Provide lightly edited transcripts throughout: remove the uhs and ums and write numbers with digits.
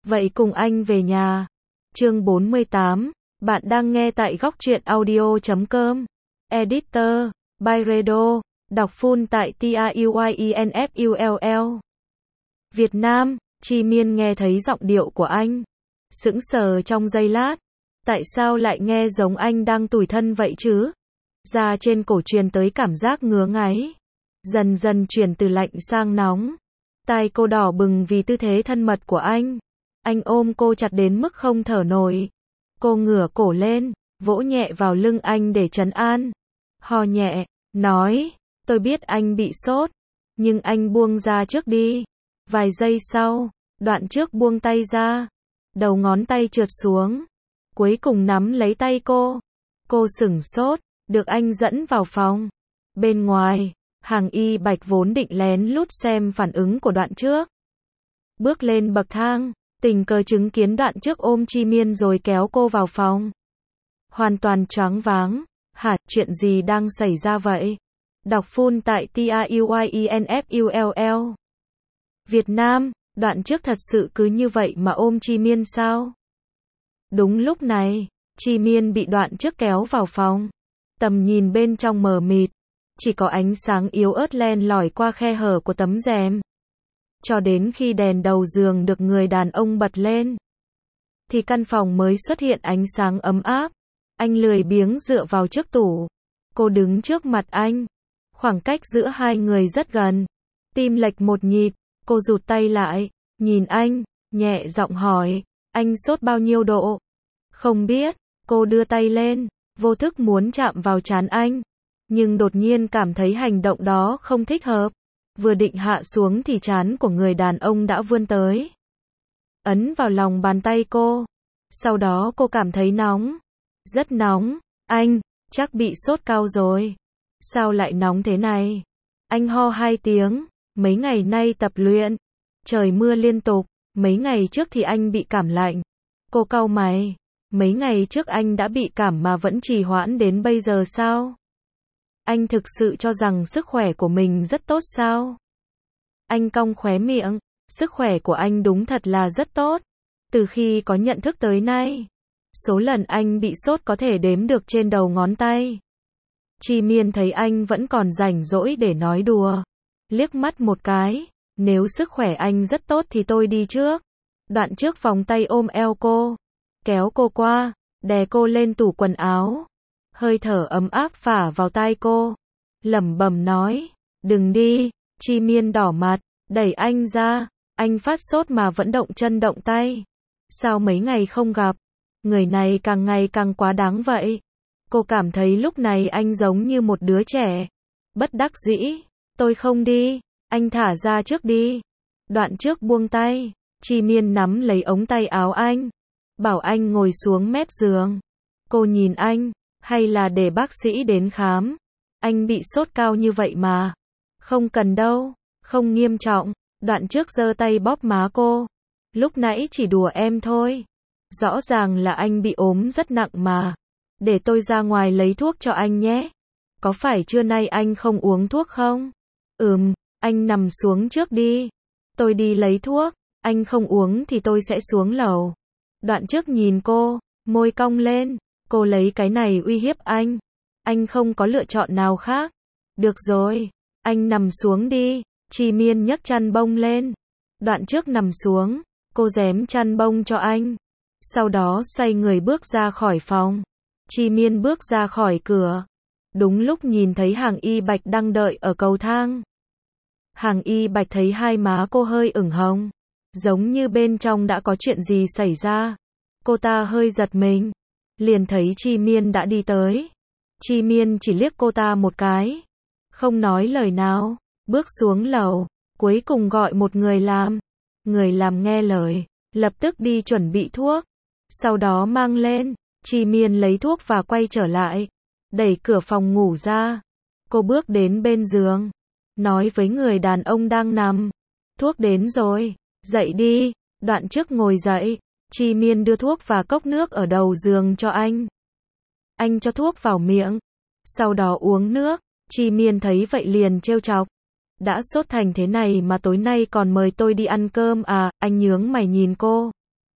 Vậy cùng anh về nhà. Chương 48. Bạn đang nghe tại góc truyện audio.com. Editor, Byredo, đọc full tại TAUYINFULL. Việt Nam, Chi Miên nghe thấy giọng điệu của anh. Sững sờ trong giây lát. Tại sao lại nghe giống anh đang tủi thân vậy chứ? Da trên cổ truyền tới cảm giác ngứa ngáy. Dần dần chuyển từ lạnh sang nóng. Tai cô đỏ bừng vì tư thế thân mật của anh. Anh ôm cô chặt đến mức không thở nổi. Cô ngửa cổ lên, vỗ nhẹ vào lưng anh để trấn an. Ho nhẹ, nói, tôi biết anh bị sốt, nhưng anh buông ra trước đi. Vài giây sau, Đoạn Trước buông tay ra. Đầu ngón tay trượt xuống. Cuối cùng nắm lấy tay cô. Cô sửng sốt, được anh dẫn vào phòng. Bên ngoài, Hàng Y Bạch vốn định lén lút xem phản ứng của Đoạn Trước. Bước lên bậc thang, tình cờ chứng kiến Đoạn Trước ôm Chi Miên rồi kéo cô vào phòng. Hoàn toàn choáng váng. Hả, chuyện gì đang xảy ra vậy? Đọc full tại TAUYINFULL. Việt Nam, Đoạn Trước thật sự cứ như vậy mà ôm Chi Miên sao? Đúng lúc này, Chi Miên bị Đoạn Trước kéo vào phòng. Tầm nhìn bên trong mờ mịt, chỉ có ánh sáng yếu ớt len lỏi qua khe hở của tấm rèm. Cho đến khi đèn đầu giường được người đàn ông bật lên, thì căn phòng mới xuất hiện ánh sáng ấm áp. Anh lười biếng dựa vào trước tủ. Cô đứng trước mặt anh. Khoảng cách giữa hai người rất gần. Tim lệch một nhịp, cô rụt tay lại, nhìn anh, nhẹ giọng hỏi, anh sốt bao nhiêu độ? Không biết, cô đưa tay lên, vô thức muốn chạm vào trán anh. Nhưng đột nhiên cảm thấy hành động đó không thích hợp. Vừa định hạ xuống thì trán của người đàn ông đã vươn tới. Ấn vào lòng bàn tay cô. Sau đó cô cảm thấy nóng. Rất nóng. Anh, chắc bị sốt cao rồi. Sao lại nóng thế này? Anh ho 2 tiếng. Mấy ngày nay tập luyện. Trời mưa liên tục. Mấy ngày trước thì anh bị cảm lạnh. Cô cau mày. Mấy ngày trước anh đã bị cảm mà vẫn trì hoãn đến bây giờ sao? Anh thực sự cho rằng sức khỏe của mình rất tốt sao? Anh cong khóe miệng. Sức khỏe của anh đúng thật là rất tốt. Từ khi có nhận thức tới nay, số lần anh bị sốt có thể đếm được trên đầu ngón tay. Chi Miên thấy anh vẫn còn rảnh rỗi để nói đùa. Liếc mắt một cái. Nếu sức khỏe anh rất tốt thì tôi đi trước. Đoạn Trước vòng tay ôm eo cô. Kéo cô qua. Đè cô lên tủ quần áo. Hơi thở ấm áp phả vào tai cô. Lẩm bẩm nói. Đừng đi. Chi Miên đỏ mặt. Đẩy anh ra. Anh phát sốt mà vẫn động chân động tay. Sao mấy ngày không gặp? Người này càng ngày càng quá đáng vậy. Cô cảm thấy lúc này anh giống như một đứa trẻ. Bất đắc dĩ. Tôi không đi. Anh thả ra trước đi. Đoạn Trước buông tay. Chi Miên nắm lấy ống tay áo anh. Bảo anh ngồi xuống mép giường. Cô nhìn anh. Hay là để bác sĩ đến khám? Anh bị sốt cao như vậy mà. Không cần đâu. Không nghiêm trọng. Đoạn Trước giơ tay bóp má cô. Lúc nãy chỉ đùa em thôi. Rõ ràng là anh bị ốm rất nặng mà. Để tôi ra ngoài lấy thuốc cho anh nhé. Có phải trưa nay anh không uống thuốc không? Anh nằm xuống trước đi. Tôi đi lấy thuốc. Anh không uống thì tôi sẽ xuống lầu. Đoạn Trước nhìn cô, môi cong lên. Cô lấy cái này uy hiếp anh. Anh không có lựa chọn nào khác. Được rồi, anh nằm xuống đi. Chi Miên nhấc chăn bông lên. Đoạn Trước nằm xuống. Cô giém chăn bông cho anh. Sau đó xoay người bước ra khỏi phòng. Chi Miên bước ra khỏi cửa. Đúng lúc nhìn thấy Hàng Y Bạch đang đợi ở cầu thang. Hàng Y Bạch thấy hai má cô hơi ửng hồng. Giống như bên trong đã có chuyện gì xảy ra. Cô ta hơi giật mình. Liền thấy Chi Miên đã đi tới. Chi Miên chỉ liếc cô ta một cái. Không nói lời nào. Bước xuống lầu. Cuối cùng gọi một người làm. Người làm nghe lời. Lập tức đi chuẩn bị thuốc. Sau đó mang lên. Chi Miên lấy thuốc và quay trở lại. Đẩy cửa phòng ngủ ra. Cô bước đến bên giường. Nói với người đàn ông đang nằm. Thuốc đến rồi. Dậy đi. Đoạn Trước ngồi dậy. Chi Miên đưa thuốc và cốc nước ở đầu giường cho anh. Anh cho thuốc vào miệng. Sau đó uống nước. Chi Miên thấy vậy liền trêu chọc. Đã sốt thành thế này mà tối nay còn mời tôi đi ăn cơm à? Anh nhướng mày nhìn cô.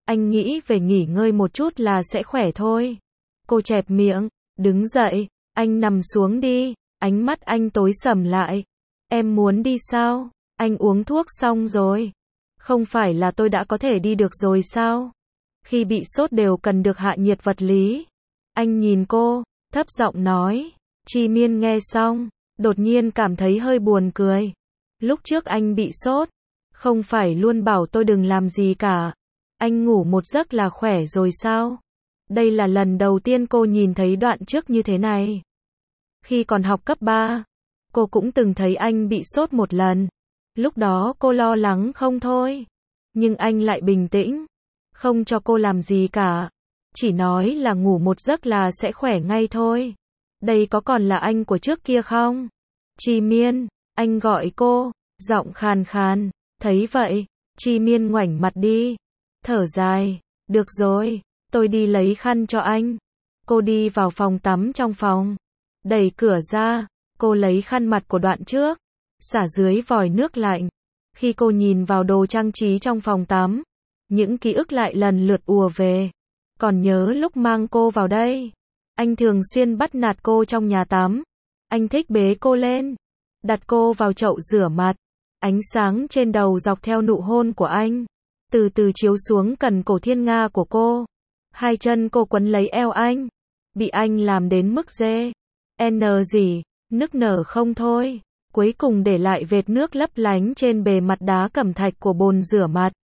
Anh nghĩ về nghỉ ngơi một chút là sẽ khỏe thôi. Cô chẹp miệng, đứng dậy, anh nằm xuống đi, ánh mắt anh tối sầm lại. Em muốn đi sao? Anh uống thuốc xong rồi. Không phải là tôi đã có thể đi được rồi sao? Khi bị sốt đều cần được hạ nhiệt vật lý. Anh nhìn cô, thấp giọng nói. Chi Miên nghe xong, đột nhiên cảm thấy hơi buồn cười. Lúc trước anh bị sốt, không phải luôn bảo tôi đừng làm gì cả. Anh ngủ một giấc là khỏe rồi sao? Đây là lần đầu tiên cô nhìn thấy đoạn trước như thế này. Khi còn học cấp 3, cô cũng từng thấy anh bị sốt một lần. Lúc đó cô lo lắng không thôi. Nhưng anh lại bình tĩnh, không cho cô làm gì cả. Chỉ nói là ngủ một giấc là sẽ khỏe ngay thôi. Đây có còn là anh của trước kia không? Chi Miên, anh gọi cô, giọng khàn khàn. Thấy vậy, Chi Miên ngoảnh mặt đi. Thở dài, được rồi, tôi đi lấy khăn cho anh. Cô đi vào phòng tắm trong phòng. Đẩy cửa ra, cô lấy khăn mặt của đoạn trước, xả dưới vòi nước lạnh. Khi cô nhìn vào đồ trang trí trong phòng tắm, những ký ức lại lần lượt ùa về. Còn nhớ lúc mang cô vào đây, anh thường xuyên bắt nạt cô trong nhà tắm. Anh thích bế cô lên, đặt cô vào chậu rửa mặt. Ánh sáng trên đầu dọc theo nụ hôn của anh, từ từ chiếu xuống cần cổ thiên nga của cô. Hai chân cô quấn lấy eo anh, bị anh làm đến mức dê gì, nức nở không thôi. Cuối cùng để lại vệt nước lấp lánh trên bề mặt đá cẩm thạch của bồn rửa mặt.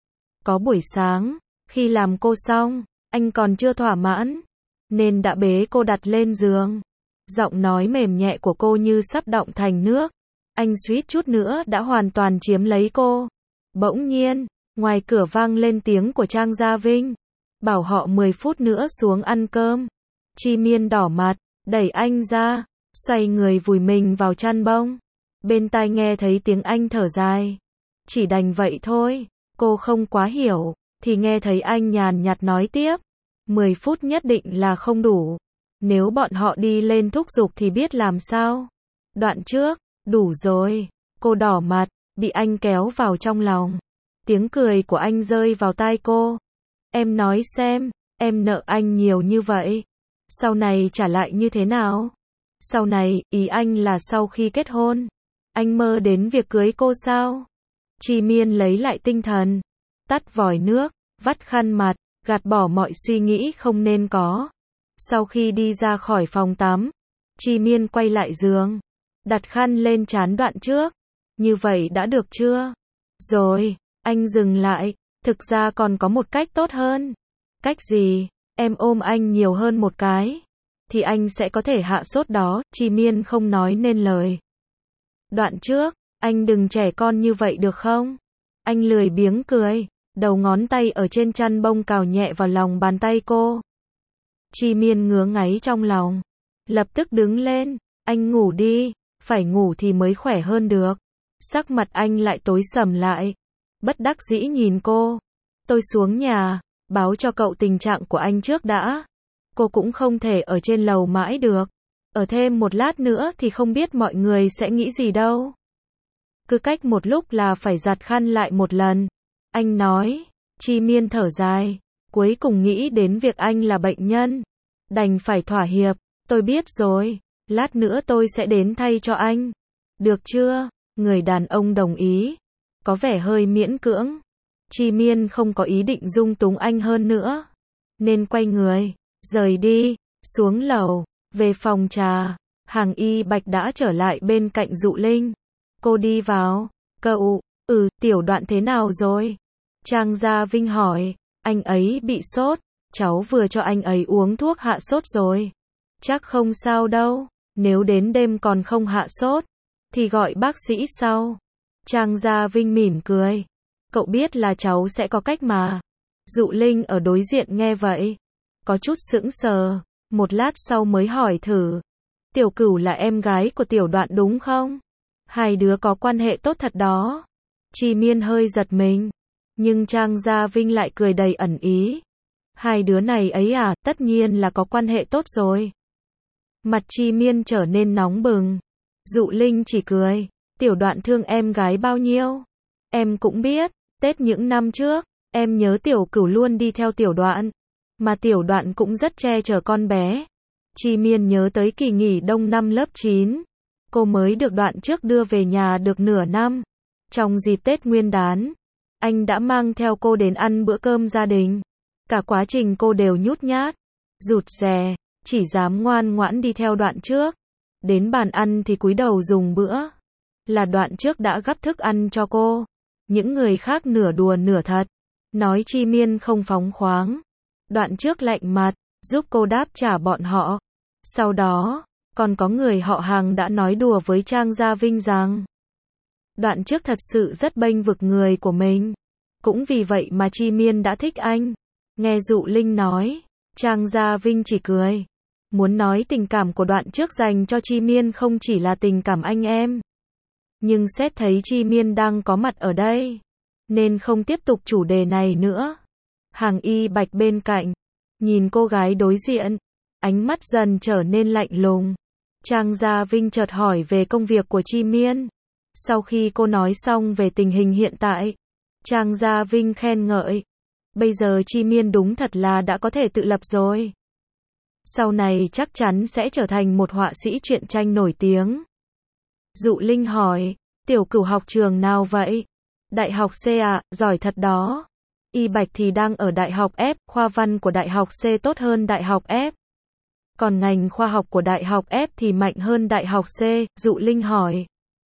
Có buổi sáng, khi làm cô xong, anh còn chưa thỏa mãn, nên đã bế cô đặt lên giường. Giọng nói mềm nhẹ của cô như sắp đọng thành nước. Anh suýt chút nữa đã hoàn toàn chiếm lấy cô. Bỗng nhiên, ngoài cửa vang lên tiếng của Trang Gia Vinh. Bảo họ 10 phút nữa xuống ăn cơm. Chi Miên đỏ mặt, đẩy anh ra, xoay người vùi mình vào chăn bông. Bên tai nghe thấy tiếng anh thở dài. Chỉ đành vậy thôi, cô không quá hiểu, thì nghe thấy anh nhàn nhạt nói tiếp. 10 phút nhất định là không đủ. Nếu bọn họ đi lên thúc giục thì biết làm sao. Đoạn trước, đủ rồi. Cô đỏ mặt, bị anh kéo vào trong lòng. Tiếng cười của anh rơi vào tai cô. Em nói xem, em nợ anh nhiều như vậy. Sau này trả lại như thế nào? Sau này, ý anh là sau khi kết hôn. Anh mơ đến việc cưới cô sao? Chi Miên lấy lại tinh thần. Tắt vòi nước, vắt khăn mặt, gạt bỏ mọi suy nghĩ không nên có. Sau khi đi ra khỏi phòng tắm, Chi Miên quay lại giường, đặt khăn lên trán đoạn trước. Như vậy đã được chưa? Rồi, anh dừng lại, thực ra còn có một cách tốt hơn. Cách gì? Em ôm anh nhiều hơn một cái, thì anh sẽ có thể hạ sốt đó. Chi Miên không nói nên lời. Đoạn trước, anh đừng trẻ con như vậy được không? Anh lười biếng cười, đầu ngón tay ở trên chăn bông cào nhẹ vào lòng bàn tay cô. Chi Miên ngứa ngáy trong lòng, lập tức đứng lên. Anh ngủ đi, phải ngủ thì mới khỏe hơn được. Sắc mặt anh lại tối sầm lại, bất đắc dĩ nhìn cô. Tôi xuống nhà, báo cho cậu tình trạng của anh trước đã. Cô cũng không thể ở trên lầu mãi được. Ở thêm một lát nữa thì không biết mọi người sẽ nghĩ gì đâu. Cứ cách một lúc là phải giặt khăn lại một lần. Anh nói. Chi Miên thở dài, cuối cùng nghĩ đến việc anh là bệnh nhân, đành phải thỏa hiệp. Tôi biết rồi, lát nữa tôi sẽ đến thay cho anh. Được chưa? Người đàn ông đồng ý. Có vẻ hơi miễn cưỡng. Chi Miên không có ý định dung túng anh hơn nữa, nên quay người, rời đi, xuống lầu, về phòng trà. Hàng Y Bạch đã trở lại bên cạnh Dụ Linh. Cô đi vào. Cậu, Tiểu Đoạn thế nào rồi? Trang Gia Vinh hỏi. Anh ấy bị sốt, cháu vừa cho anh ấy uống thuốc hạ sốt rồi. Chắc không sao đâu, nếu đến đêm còn không hạ sốt, thì gọi bác sĩ sau. Trang Gia Vinh mỉm cười. Cậu biết là cháu sẽ có cách mà. Dụ Linh ở đối diện nghe vậy, có chút sững sờ, một lát sau mới hỏi thử. Tiểu Cửu là em gái của Tiểu Đoạn đúng không? Hai đứa có quan hệ tốt thật đó. Chi Miên hơi giật mình, nhưng Trang Gia Vinh lại cười đầy ẩn ý. Hai đứa này ấy à, tất nhiên là có quan hệ tốt rồi. Mặt Chi Miên trở nên nóng bừng. Dụ Linh chỉ cười. Tiểu Đoạn thương em gái bao nhiêu? Em cũng biết, Tết những năm trước, Em nhớ Tiểu Cửu luôn đi theo Tiểu Đoạn, mà Tiểu Đoạn cũng rất che chở con bé. Chi Miên nhớ tới kỳ nghỉ đông năm lớp 9. Cô mới được Đoạn trước đưa về nhà được nửa năm. Trong dịp Tết Nguyên đán, anh đã mang theo cô đến ăn bữa cơm gia đình. Cả quá trình cô đều nhút nhát, rụt rè, chỉ dám ngoan ngoãn đi theo Đoạn trước. Đến bàn ăn thì cúi đầu dùng bữa. Là Đoạn trước đã gắp thức ăn cho cô. Những người khác nửa đùa nửa thật, nói Chi Miên không phóng khoáng. Đoạn trước lạnh mặt, giúp cô đáp trả bọn họ. Sau đó, còn có người họ hàng đã nói đùa với Trang Gia Vinh rằng Đoạn trước thật sự rất bênh vực người của mình. Cũng vì vậy mà Chi Miên đã thích anh. Nghe Dụ Linh nói, Trang Gia Vinh chỉ cười. Muốn nói tình cảm của Đoạn trước dành cho Chi Miên không chỉ là tình cảm anh em. Nhưng xét thấy Chi Miên đang có mặt ở đây, nên không tiếp tục chủ đề này nữa. Hàng Y Bạch bên cạnh, nhìn cô gái đối diện, ánh mắt dần trở nên lạnh lùng. Trang Gia Vinh chợt hỏi về công việc của Chi Miên. Sau khi cô nói xong về tình hình hiện tại, Trang Gia Vinh khen ngợi. Bây giờ Chi Miên đúng thật là đã có thể tự lập rồi. Sau này chắc chắn sẽ trở thành một họa sĩ truyện tranh nổi tiếng. Dụ Linh hỏi, Tiểu Cửu học trường nào vậy? Đại học C à, giỏi thật đó. Y Bạch thì đang ở Đại học F, khoa văn của Đại học C tốt hơn Đại học F. Còn ngành khoa học của Đại học F thì mạnh hơn Đại học C, Dụ Linh hỏi.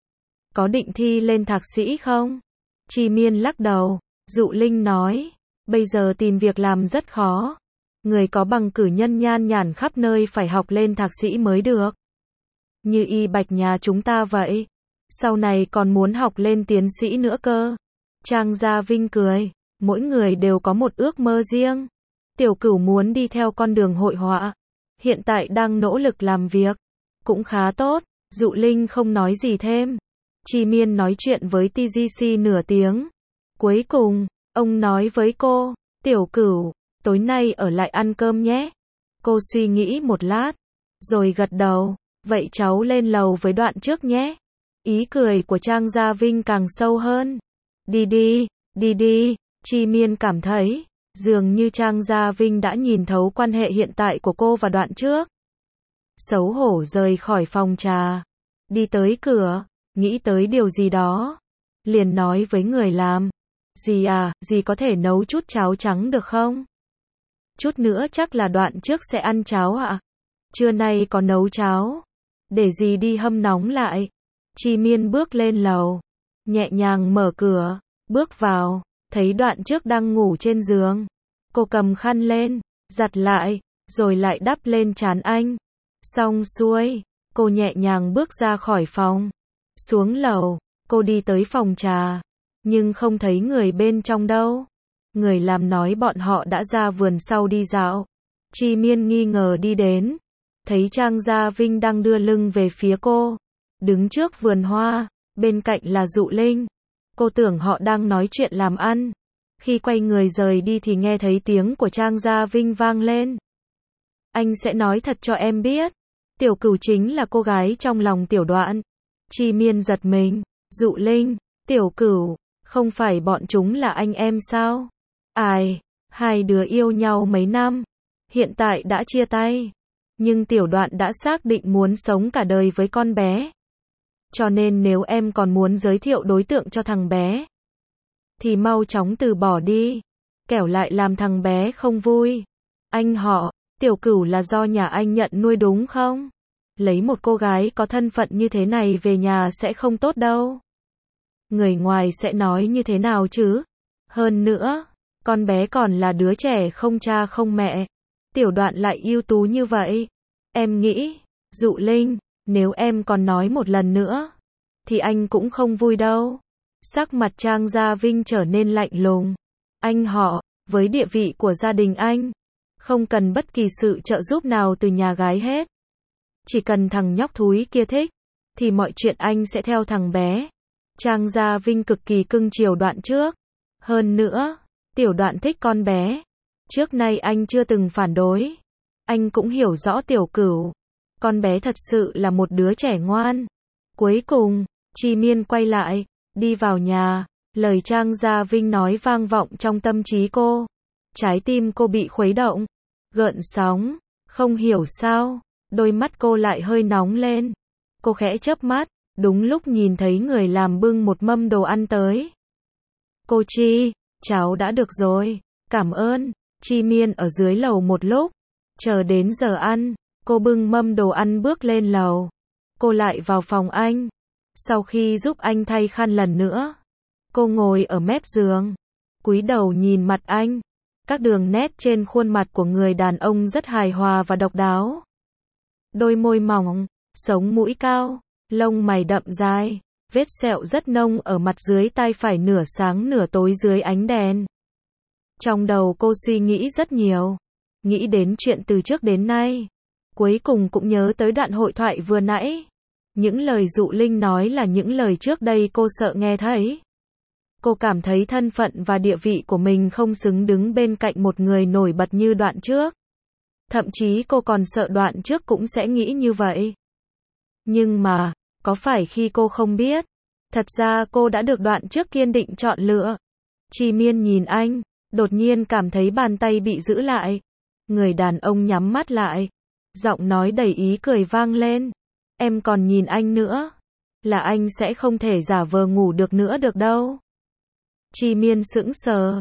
Có định thi lên thạc sĩ không? Chi Miên lắc đầu, Dụ Linh nói, bây giờ tìm việc làm rất khó. Người có bằng cử nhân nhan nhản khắp nơi phải học lên thạc sĩ mới được. Như Y Bạch nhà chúng ta vậy. Sau này còn muốn học lên tiến sĩ nữa cơ. Trang Gia Vinh cười, mỗi người đều có một ước mơ riêng. Tiểu Cửu muốn đi theo con đường hội họa. Hiện tại đang nỗ lực làm việc. Cũng khá tốt. Dụ Linh không nói gì thêm. Chi Miên nói chuyện với TGC nửa tiếng. Cuối cùng, ông nói với cô, Tiểu Cửu, tối nay ở lại ăn cơm nhé. Cô suy nghĩ một lát, rồi gật đầu, vậy cháu lên lầu với Đoạn trước nhé. Ý cười của Trang Gia Vinh càng sâu hơn. Đi đi, đi đi, Chi Miên cảm thấy, dường như Trang Gia Vinh đã nhìn thấu quan hệ hiện tại của cô và Đoạn trước. Xấu hổ rời khỏi phòng trà, đi tới cửa, nghĩ tới điều gì đó, liền nói với người làm, dì à, dì có thể nấu chút cháo trắng được không? Chút nữa chắc là Đoạn trước sẽ ăn cháo ạ. Trưa nay có nấu cháo, để dì đi hâm nóng lại. Chi Miên bước lên lầu, nhẹ nhàng mở cửa, bước vào, thấy Đoạn trước đang ngủ trên giường. Cô cầm khăn lên, giặt lại, rồi lại đắp lên trán anh. Xong xuôi, cô nhẹ nhàng bước ra khỏi phòng. Xuống lầu, cô đi tới phòng trà, nhưng không thấy người bên trong đâu. Người làm nói bọn họ đã ra vườn sau đi dạo. Chi Miên nghi ngờ đi đến, thấy Trang Gia Vinh đang đưa lưng về phía cô, đứng trước vườn hoa, bên cạnh là Dụ Linh. Cô tưởng họ đang nói chuyện làm ăn. Khi quay người rời đi thì nghe thấy tiếng của Trang Gia Vinh vang lên. Anh sẽ nói thật cho em biết, Tiểu Cửu chính là cô gái trong lòng Tiểu Đoạn. Chi Miên giật mình, Dụ Linh, Tiểu Cửu, không phải bọn chúng là anh em sao? Ai, hai đứa yêu nhau mấy năm, hiện tại đã chia tay. Nhưng Tiểu Đoạn đã xác định muốn sống cả đời với con bé. Cho nên nếu em còn muốn giới thiệu đối tượng cho thằng bé, thì mau chóng từ bỏ đi, kẻo lại làm thằng bé không vui. Anh họ, Tiểu Cửu là do nhà anh nhận nuôi đúng không? Lấy một cô gái có thân phận như thế này về nhà sẽ không tốt đâu. Người ngoài sẽ nói như thế nào chứ? Hơn nữa, con bé còn là đứa trẻ không cha không mẹ. Tiểu Đoạn lại ưu tú như vậy. Em nghĩ, Dụ Linh, nếu em còn nói một lần nữa, thì anh cũng không vui đâu. Sắc mặt Trang Gia Vinh trở nên lạnh lùng. Anh họ, với địa vị của gia đình anh, không cần bất kỳ sự trợ giúp nào từ nhà gái hết. Chỉ cần thằng nhóc thúi kia thích, thì mọi chuyện anh sẽ theo thằng bé. Trang Gia Vinh cực kỳ cưng chiều Đoạn trước. Hơn nữa, Tiểu Đoạn thích con bé. Trước nay anh chưa từng phản đối. Anh cũng hiểu rõ Tiểu Cửu. Con bé thật sự là một đứa trẻ ngoan. Cuối cùng, Chi Miên quay lại, đi vào nhà. Lời Trang Gia Vinh nói vang vọng trong tâm trí cô. Trái tim cô bị khuấy động, gợn sóng, không hiểu sao, đôi mắt cô lại hơi nóng lên. Cô khẽ chớp mắt, đúng lúc nhìn thấy người làm bưng một mâm đồ ăn tới. Cô Chi, cháu đã được rồi, cảm ơn. Chi Miên ở dưới lầu một lúc, chờ đến giờ ăn, cô bưng mâm đồ ăn bước lên lầu. Cô lại vào phòng anh. Sau khi giúp anh thay khăn lần nữa, cô ngồi ở mép giường, cúi đầu nhìn mặt anh. Các đường nét trên khuôn mặt của người đàn ông rất hài hòa và độc đáo. Đôi môi mỏng, sống mũi cao, lông mày đậm dài, vết sẹo rất nông ở mặt dưới tai phải nửa sáng nửa tối dưới ánh đèn. Trong đầu cô suy nghĩ rất nhiều, nghĩ đến chuyện từ trước đến nay. Cuối cùng cũng nhớ tới đoạn hội thoại vừa nãy. Những lời Dụ Linh nói là những lời trước đây cô sợ nghe thấy. Cô cảm thấy thân phận và địa vị của mình không xứng đứng bên cạnh một người nổi bật như Đoạn Trước. Thậm chí cô còn sợ Đoạn Trước cũng sẽ nghĩ như vậy. Nhưng mà, có phải khi cô không biết, thật ra cô đã được Đoạn Trước kiên định chọn lựa. Chi Miên nhìn anh, đột nhiên cảm thấy bàn tay bị giữ lại. Người đàn ông nhắm mắt lại, giọng nói đầy ý cười vang lên. Em còn nhìn anh nữa, là anh sẽ không thể giả vờ ngủ được nữa được đâu. Chi Miên sững sờ.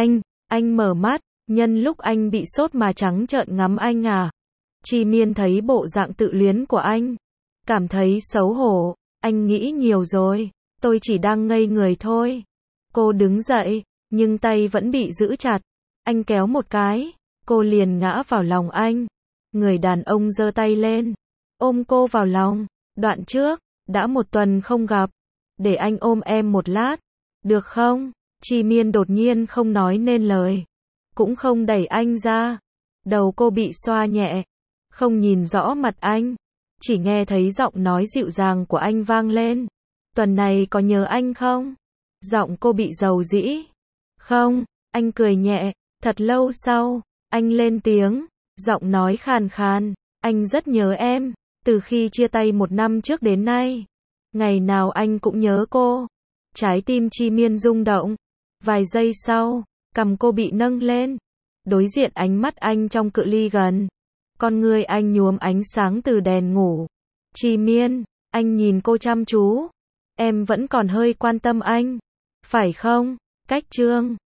Anh mở mắt, nhân lúc anh bị sốt mà trắng trợn ngắm anh à. Chi Miên thấy bộ dạng tự luyến của anh, cảm thấy xấu hổ. Anh nghĩ nhiều rồi, tôi chỉ đang ngây người thôi. Cô đứng dậy, nhưng tay vẫn bị giữ chặt. Anh kéo một cái, cô liền ngã vào lòng anh. Người đàn ông giơ tay lên, ôm cô vào lòng. Đoạn Trước, đã một tuần không gặp, để anh ôm em một lát, được không? Chi Miên đột nhiên không nói nên lời, cũng không đẩy anh ra. Đầu cô bị xoa nhẹ, không nhìn rõ mặt anh, chỉ nghe thấy giọng nói dịu dàng của anh vang lên. Tuần này có nhớ anh không? Giọng cô bị dầu dĩ. Không, anh cười nhẹ. Thật lâu sau, anh lên tiếng, giọng nói khàn khàn. Anh rất nhớ em, từ khi chia tay 1 năm trước đến nay. Ngày nào anh cũng nhớ cô. Trái tim Chi Miên rung động. Vài giây sau, cằm cô bị nâng lên, đối diện ánh mắt anh trong cự ly gần. Con người anh nhuốm ánh sáng từ đèn ngủ. Chi Miên, anh nhìn cô chăm chú. Em vẫn còn hơi quan tâm anh, phải không? Cách chương